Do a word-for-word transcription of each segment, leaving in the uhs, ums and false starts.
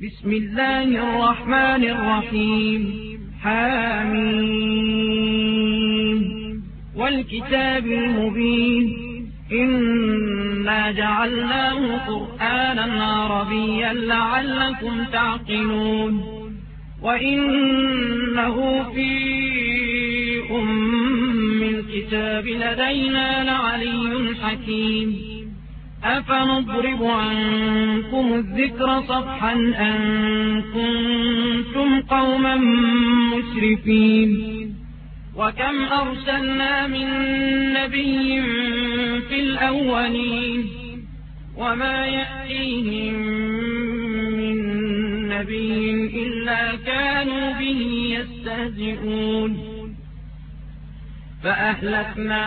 بسم الله الرحمن الرحيم حميم والكتاب المبين إنا جعلناه قرآنا عربيا لعلكم تعقلون وإنه في أم الكتاب لدينا لعلي حكيم أفنضرب عنكم الذكر صفحا أن كنتم قوما مسرفين وكم أرسلنا من نبي في الأولين وما يأتيهم من نبي إلا كانوا به يستهزئون فأهلكنا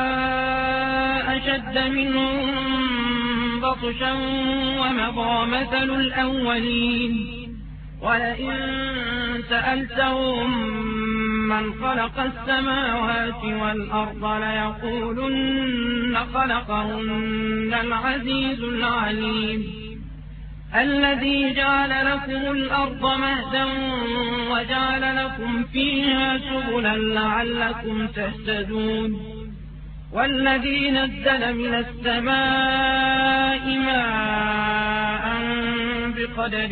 أشد منهم بطشا ومضى مثل الأولين ولئن سألتهم من خلق السماوات والأرض ليقولن خلقهن العزيز العليم الذي جعل لكم الأرض مهدا وجعل لكم فيها سبلا لعلكم تهتدون والذي نزل من السماء ماء بقدر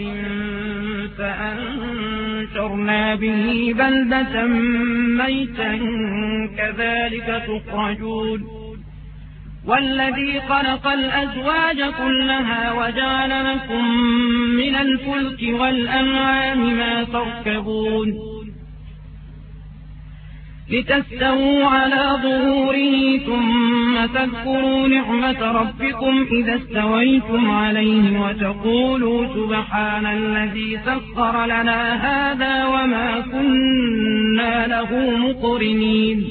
فأنشرنا به بلدة ميتا كذلك تخرجون والذي خلق الأزواج كلها وجعل لكم من الفلك والأنعام ما تركبون لتستووا على ظهوره ثم تذكروا نعمة ربكم إذا استويتم عليه وتقولوا سبحان الذي سخر لنا هذا وما كنا له مقرنين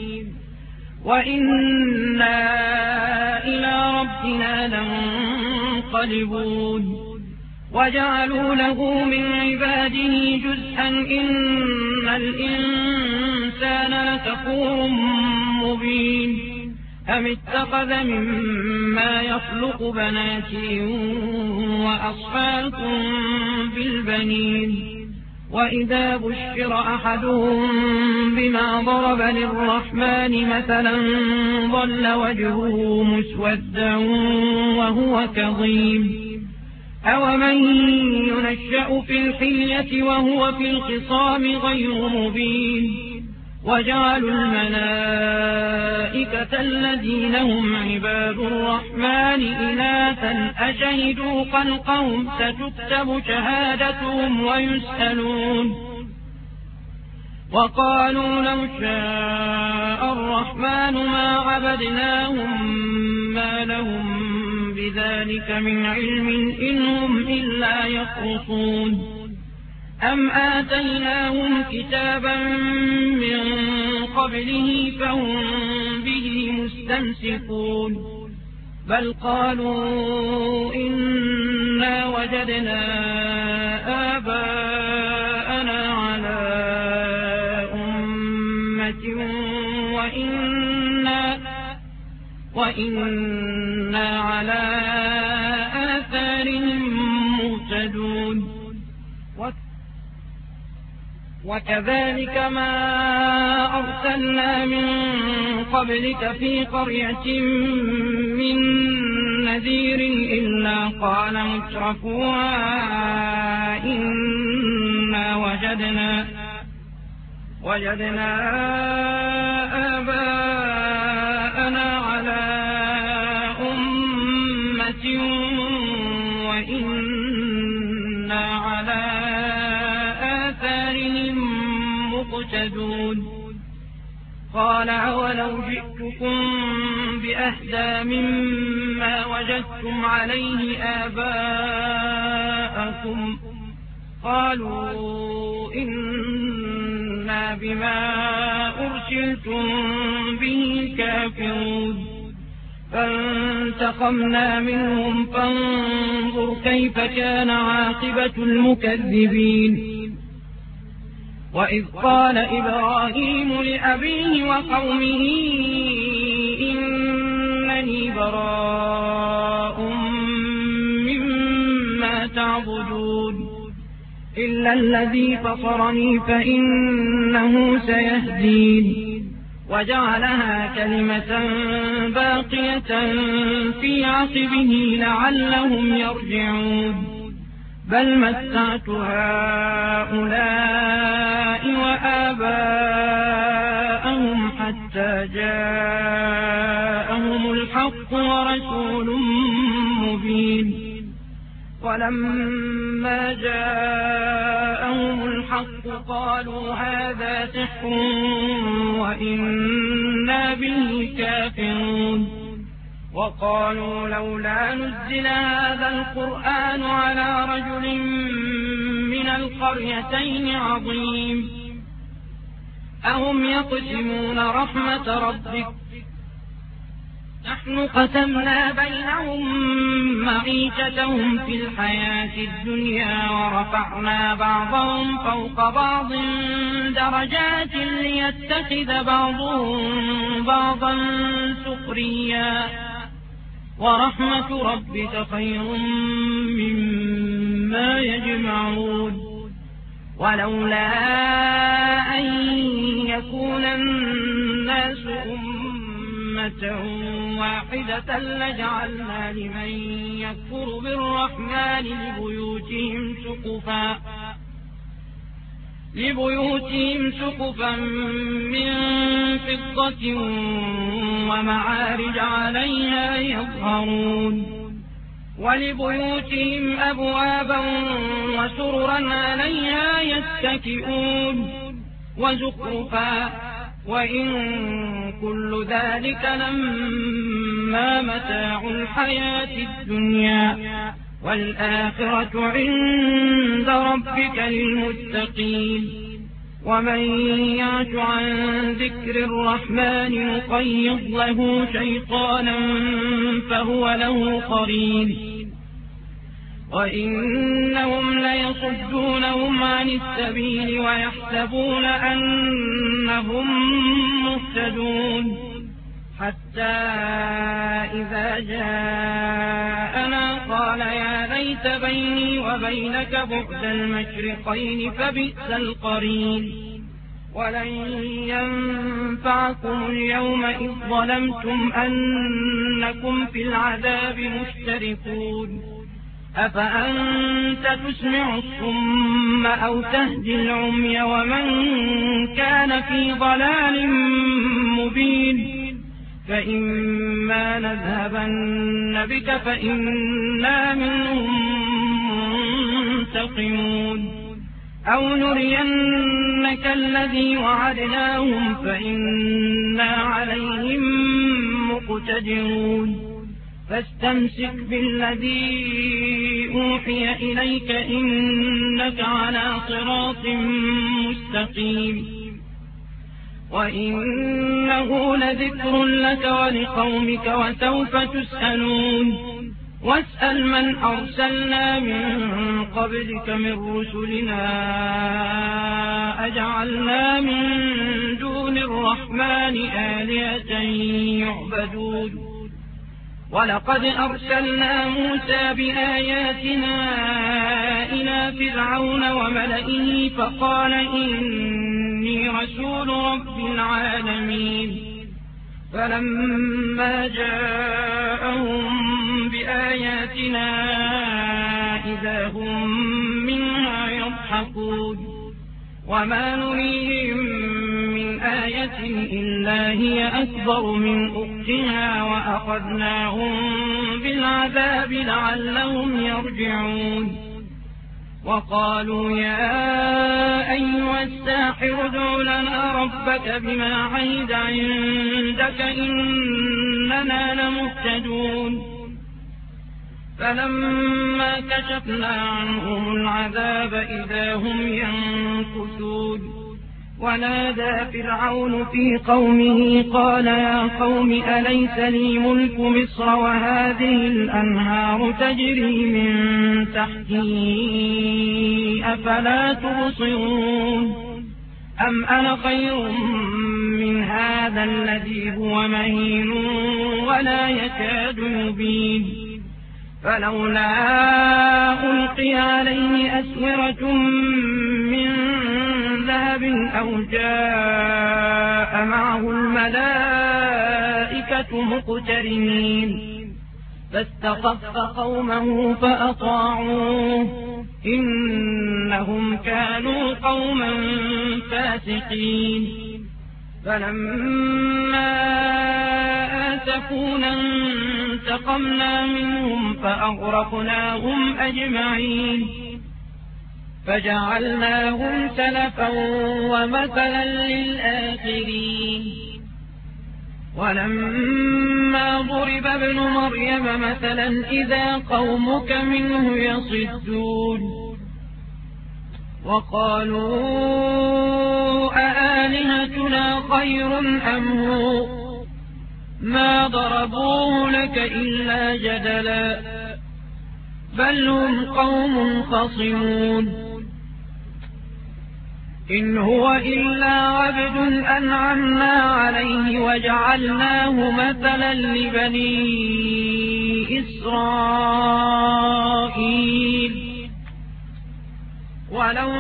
وإنا إلى ربنا لمنقلبون وجعلوا له من عباده جزءا إن الإنسان لكفور مبين أم اتخذ مما يخلق بنات وأصفاكم بالبنين وإذا بشر أحدهم بما ضرب للرحمن مثلا ظل وجهه مسودا وهو كظيم أومن ينشأ في الحلية وهو في الخصام غير مبين وجعلوا الملائكة الذين هم عباد الرحمن إناثا أشهدوا خلقهم ستكتب شهادتهم ويسألون وقالوا لو شاء الرحمن ما عبدناهم ما لهم بذلك من علم إن هم إلا يخرصون أم آتيناهم كتابا من قبله فهم به مستمسكون بل قالوا إنا وجدنا آباءنا على أمة وإنا, وإنا على آثارهم مهتدون وكذلك ما أرسلنا من قبلك في قرية من نذير إلا قال مترفوها إنا وجدنا وجدنا آباءنا على أمة وإنا على آثارهم مقتدون قال أولو جئتكم بأهدى مما وجدتم عليه آباءكم قالوا إنا بما أرسلتم به كافرون فانتقمنا منهم فانظر كيف كان عاقبة المكذبين وإذ قال إبراهيم لأبيه وقومه إنني براء مما تعبدون إلا الذي فطرني فإنه سيهدين وجعلها كلمة باقية في عقبه لعلهم يرجعون بل متعت هؤلاء وآباءهم حتى جاءهم الحق ورسول مبين ولما جاءهم الحق قالوا هذا سحر وإنا به كافرون وقالوا لولا نزل هذا القرآن على رجل من القريتين عظيم أهم يقسمون رحمة ربك نحن قسمنا بينهم معيشتهم في الحياة الدنيا ورفعنا بعضهم فوق بعض درجات ليتخذ بعضهم بعضا سخريا ورحمة ربك خير مما يجمعون ولولا أن يكون الناس أمة واحدة لجعلنا لمن يكفر بالرحمن لبيوتهم سقفا لبيوتهم سقفا من فضة ومعارج عليها يظهرون ولبيوتهم أبوابا وسررا عليها يتكئون وزخرفا وإن كل ذلك لما متاع الحياة الدنيا والآخرة عند ربك للمتقين ومن يعش عن ذكر الرحمن نقيض له شيطانا فهو له قرين وإنهم ليصدونهم عن السبيل ويحسبون أنهم مهتدون حتى إذا جاءنا قال يا ليت بيني وبينك بعد المشرقين فبئس القرين ولن ينفعكم اليوم إذ ظلمتم أنكم في العذاب مشتركون أفأنت تسمع الصم أو تهدي العمي ومن كان في ضلال مبين فإما نذهبن بك فإنا منهم منتقمون أو نرينك الذي وعدناهم فإنا عليهم مقتدرون فاستمسك بالذي أوحي إليك إنك على صراط مستقيم وإنه لذكر لك ولقومك وسوف تسألون واسأل من أرسلنا من قبلك من رسلنا أجعلنا من دون الرحمن آلهة يعبدون ولقد أرسلنا موسى بآياتنا إلى فرعون وملئه فقال إني رسول رب العالمين فلما جاءهم بآياتنا إذا هم منها يضحكون وما نريهم من آية إلا هي أكبر من أختها وأخذناهم بالعذاب لعلهم يرجعون وقالوا يا أيها الساحر ادع لنا ربك بما عهد عندك إننا لمهتدون فلما كشفنا عنهم العذاب إذا هم ينكثون ونادى فرعون في قومه قال يا قوم أليس لي ملك مصر وهذه الأنهار تجري من تحتي أفلا تبصرون أم أنا خير من هذا الذي هو مهين ولا يكاد يبين فلولا ألقي عليه أسورة من ذهب أو جاء معه الملائكة مقترنين فاستخف قومه فأطاعوه إنهم كانوا قوما فاسقين فلما آسفونا انتقمنا منهم فأغرقناهم أجمعين فجعلناهم سلفا ومثلا للآخرين ولما ضرب ابن مريم مثلا إذا قومك منه يصدون وقالوا أآلهتنا خير أم هو ما ضربوه لك إلا جدلا بل هم قوم خصمون إن هو إلا عبد أنعمنا عليه وجعلناه مثلا لبني إسرائيل ولو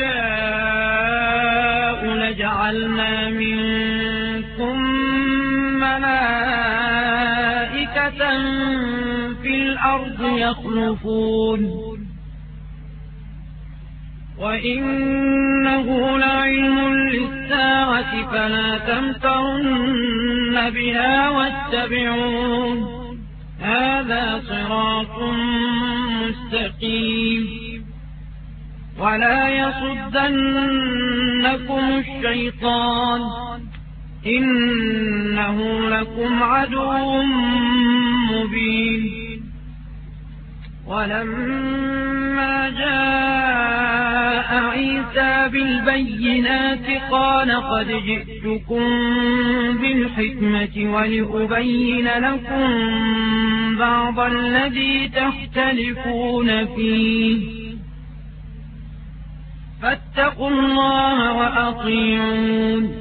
نشاء لجعلنا منكم ملائكة في الأرض يخلفون وإنه لعلم للساعة فلا تمترن بها واتبعون هذا صراط مستقيم ولا يصدنكم الشيطان إنه لكم عدو مبين ولما جاء عيسى بالبينات قال قد جئتكم بالحكمة ولأبين لكم بعض الذي تختلفون فيه فاتقوا الله وأطيعون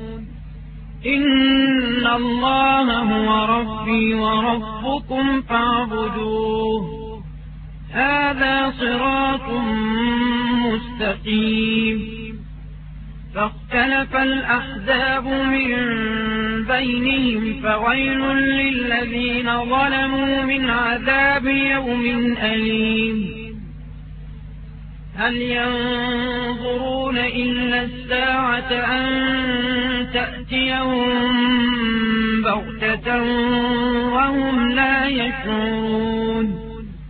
إن الله هو ربي وربكم فاعبدوه هذا صراط مستقيم فاختلف الأحزاب من بينهم فويل للذين ظلموا من عذاب يوم أليم هل ينظرون إلا الساعة أن تأتيهم بغتة وهم لا يشعرون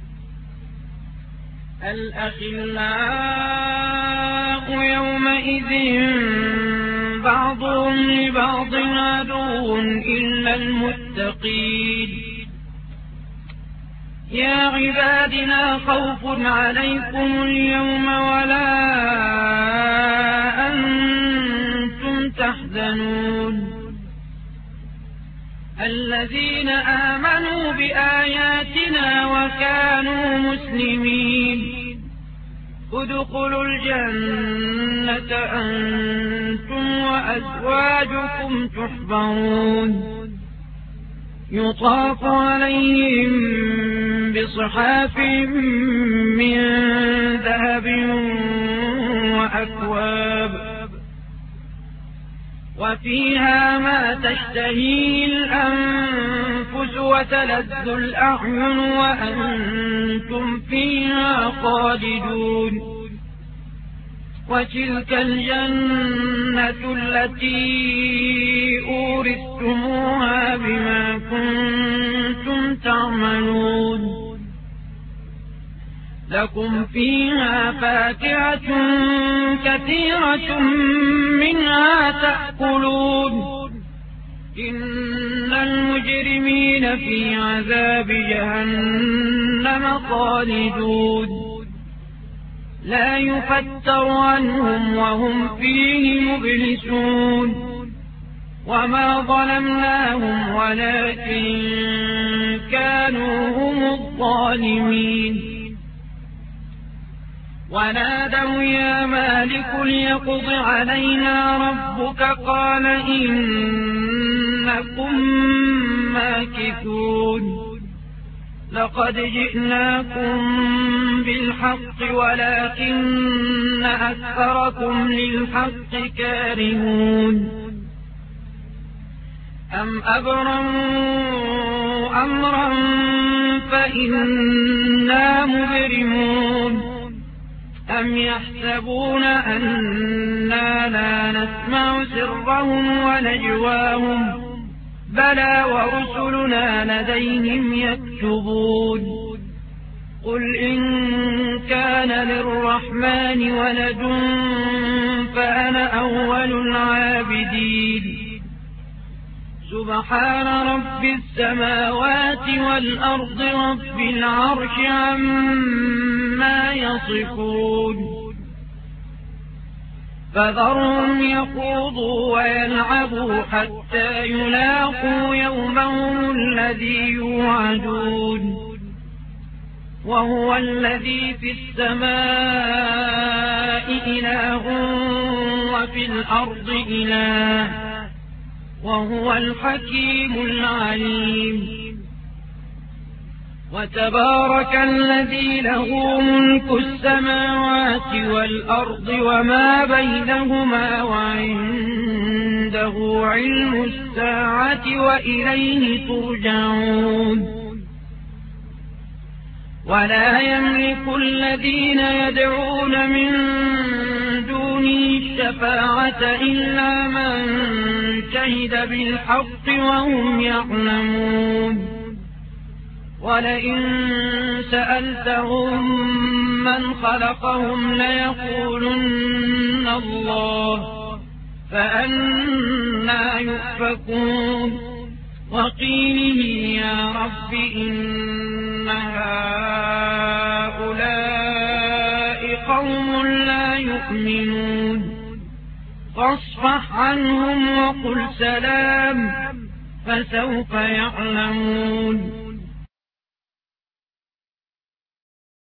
الأخلاء يومئذ بعضهم لبعض عدو إلا المتقين يا عبادنا خوف عليكم اليوم ولا أنتم تحزنون الذين آمنوا بآياتنا وكانوا مسلمين ادخلوا الجنة أنتم وأزواجكم تحبرون يطاف عليهم بصحاف من ذهب وأكواب وفيها ما تشتهي الأنفس وتلذ الأعين وأنتم فيها خالدون وتلك الجنة التي أورثتموها بما كنتم تعملون لكم فيها فاكهة كثيرة منها تأكلون إن المجرمين في عذاب جهنم خالدون لا يفتر عنهم وهم فيه مبلسون وما ظلمناهم ولكن كانوا هم الظالمين ونادوا يا مالك ليقض علينا ربك قال إنكم ماكثون لقد جئناكم بالحق ولكن أكثركم للحق كارهون أم أبرموا أمرا فإنا مبرمون أم يحسبون أنا لا نسمع سرهم ونجواهم بلى ورسلنا لديهم يكتبون قل إن كان للرحمن ولد فأنا أول العابدين سبحان رب السماوات والأرض رب العرش عما يصفون فذرهم يخوضوا ويلعبوا حتى يلاقوا يومهم الذي يوعدون وهو الذي في السماء إله وفي الأرض إله وهو الحكيم العليم وتبارك الذي له ملك السماوات والأرض وما بينهما وعنده علم الساعة وإليه ترجعون ولا يملك الذين يدعون من دونه الشفاعة إلا من شهد بالحق وهم يعلمون ولئن سألتهم من خلقهم ليقولن الله فأنى يؤفكون وقيله يا رب إن هؤلاء قوم لا يؤمنون فاصفح عنهم وقل سلام فسوف يعلمون